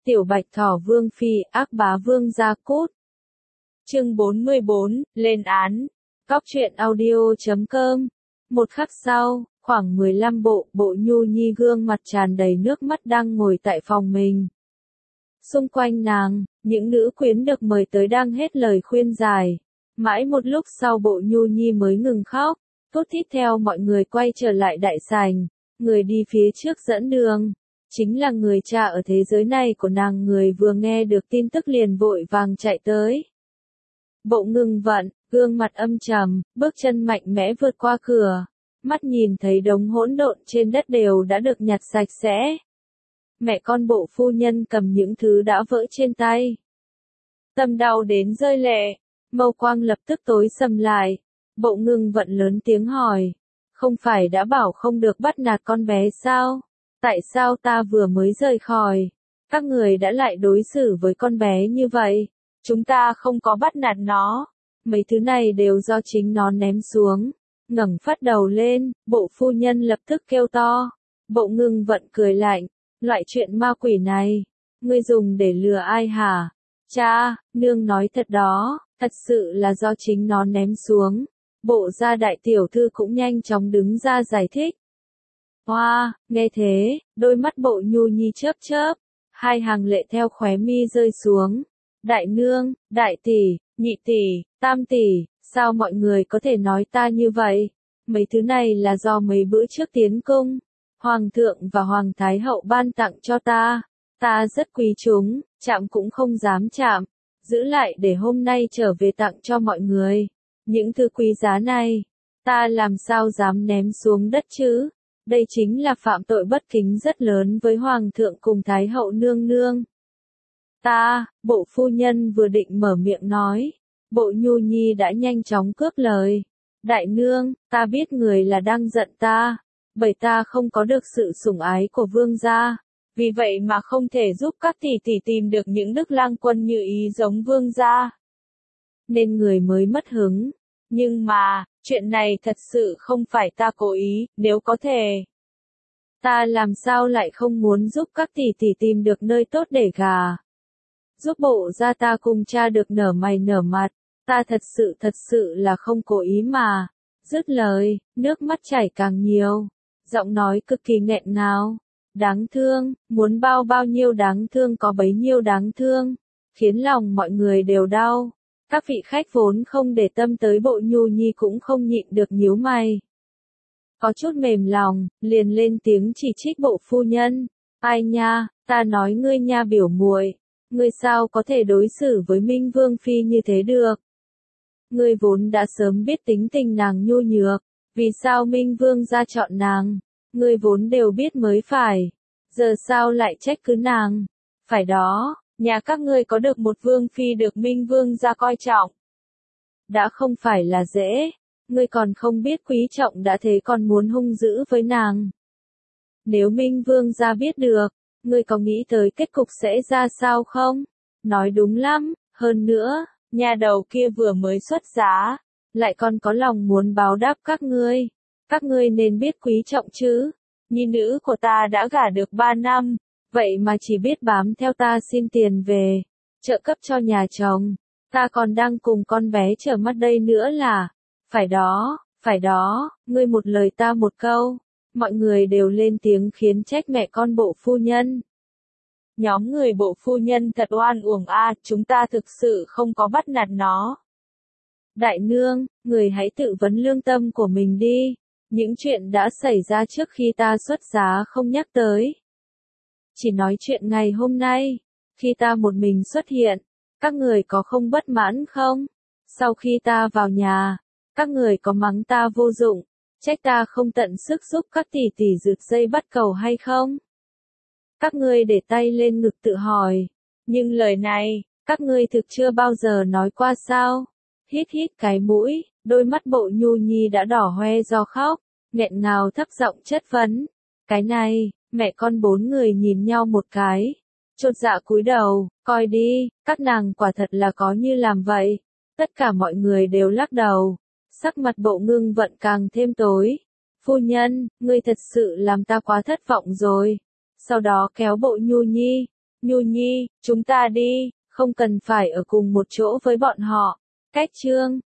Tiểu Bạch Thỏ Vương Phi, ác bá Vương Gia Cút. Chương 44, lên án. Cóc truyện audio.com. Một khắc sau, khoảng 15 bộ Nhu Nhi gương mặt tràn đầy nước mắt đang ngồi tại phòng mình. Xung quanh nàng, những nữ quyến được mời tới đang hết lời khuyên giải. Mãi một lúc sau bộ Nhu Nhi mới ngừng khóc, thút thít theo mọi người quay trở lại đại sảnh. Người đi phía trước dẫn đường chính là người cha ở thế giới này của nàng. Người vừa nghe được tin tức liền vội vàng chạy tới. Bộ Ngưng Vận, gương mặt âm trầm, bước chân mạnh mẽ vượt qua cửa, mắt nhìn thấy đống hỗn độn trên đất đều đã được nhặt sạch sẽ. Mẹ con bộ phu nhân cầm những thứ đã vỡ trên tay, tâm đau đến rơi lệ, mâu quang lập tức tối sầm lại. Bộ Ngưng Vận lớn tiếng hỏi, không phải đã bảo không được bắt nạt con bé sao? Tại sao ta vừa mới rời khỏi, các người đã lại đối xử với con bé như vậy? Chúng ta không có bắt nạt nó, mấy thứ này đều do chính nó ném xuống. Ngẩng phát đầu lên, bộ phu nhân lập tức kêu to. Bộ Ngưng Vận cười lạnh, loại chuyện ma quỷ này, ngươi dùng để lừa ai hả? Cha, nương nói thật đó, thật sự là do chính nó ném xuống. Bộ gia đại tiểu thư cũng nhanh chóng đứng ra giải thích. Hoa, nghe thế, đôi mắt bộ Nhu Nhi chớp chớp, hai hàng lệ theo khóe mi rơi xuống. Đại nương, đại tỷ, nhị tỷ, tam tỷ, sao mọi người có thể nói ta như vậy? Mấy thứ này là do mấy bữa trước tiến cung, Hoàng thượng và Hoàng Thái hậu ban tặng cho ta. Ta rất quý chúng, chạm cũng không dám chạm, giữ lại để hôm nay trở về tặng cho mọi người. Những thứ quý giá này, ta làm sao dám ném xuống đất chứ? Đây chính là phạm tội bất kính rất lớn với Hoàng thượng cùng Thái hậu nương nương. Bộ phu nhân vừa định mở miệng nói, bộ Nhu Nhi đã nhanh chóng cướp lời. Đại nương, ta biết người là đang giận ta, bởi ta không có được sự sủng ái của vương gia. Vì vậy mà không thể giúp các tỷ tỷ tìm được những đức lang quân như ý giống vương gia, nên người mới mất hứng. Nhưng mà, chuyện này thật sự không phải ta cố ý, nếu có thể, ta làm sao lại không muốn giúp các tỷ tỷ tìm được nơi tốt để gả. Giúp bộ gia ta cùng cha được nở mày nở mặt, ta thật sự là không cố ý mà. Dứt lời, nước mắt chảy càng nhiều, giọng nói cực kỳ nghẹn ngào. Đáng thương, muốn bao nhiêu đáng thương có bấy nhiêu đáng thương, khiến lòng mọi người đều đau. Các vị khách vốn không để tâm tới bộ Nhu Nhi cũng không nhịn được nhíu mày. Có chút mềm lòng, liền lên tiếng chỉ trích bộ phu nhân. Ai nha, ta nói ngươi nha biểu muội, ngươi sao có thể đối xử với Minh Vương Phi như thế được? Ngươi vốn đã sớm biết tính tình nàng nhu nhược, vì sao Minh Vương gia chọn nàng? Ngươi vốn đều biết mới phải, giờ sao lại trách cứ nàng? Phải đó, nhà các ngươi có được một Vương Phi được Minh Vương gia coi trọng, đã không phải là dễ, ngươi còn không biết quý trọng đã thế còn muốn hung dữ với nàng. Nếu Minh Vương gia biết được, ngươi có nghĩ tới kết cục sẽ ra sao không? Nói đúng lắm, hơn nữa, nhà đầu kia vừa mới xuất giá, lại còn có lòng muốn báo đáp các ngươi nên biết quý trọng chứ. Nhi nữ của ta đã gả được 3 năm, vậy mà chỉ biết bám theo ta xin tiền về, trợ cấp cho nhà chồng, ta còn đang cùng con bé trở mắt đây nữa là, phải đó, ngươi một lời ta một câu, mọi người đều lên tiếng khiến trách mẹ con bộ phu nhân. Nhóm người bộ phu nhân thật oan uổng a, chúng ta thực sự không có bắt nạt nó. Đại nương, người hãy tự vấn lương tâm của mình đi, những chuyện đã xảy ra trước khi ta xuất giá không nhắc tới. Chỉ nói chuyện ngày hôm nay, khi ta một mình xuất hiện, các người có không bất mãn không? Sau khi ta vào nhà, các người có mắng ta vô dụng, trách ta không tận sức giúp các tỷ tỷ rượt dây bắt cầu hay không? Các ngươi để tay lên ngực tự hỏi, nhưng lời này, các ngươi thực chưa bao giờ nói qua sao? Hít cái mũi, đôi mắt bộ Nhu Nhi đã đỏ hoe do khóc, nghẹn ngào thấp giọng chất vấn. Cái này, mẹ con 4 người nhìn nhau một cái, chột dạ cúi đầu, coi đi, các nàng quả thật là có như làm vậy. Tất cả mọi người đều lắc đầu, sắc mặt bộ Ngưng Vận càng thêm tối. Phu nhân, ngươi thật sự làm ta quá thất vọng rồi. Sau đó kéo bộ Nhu Nhi, Nhu Nhi, chúng ta đi, không cần phải ở cùng một chỗ với bọn họ. Cách chương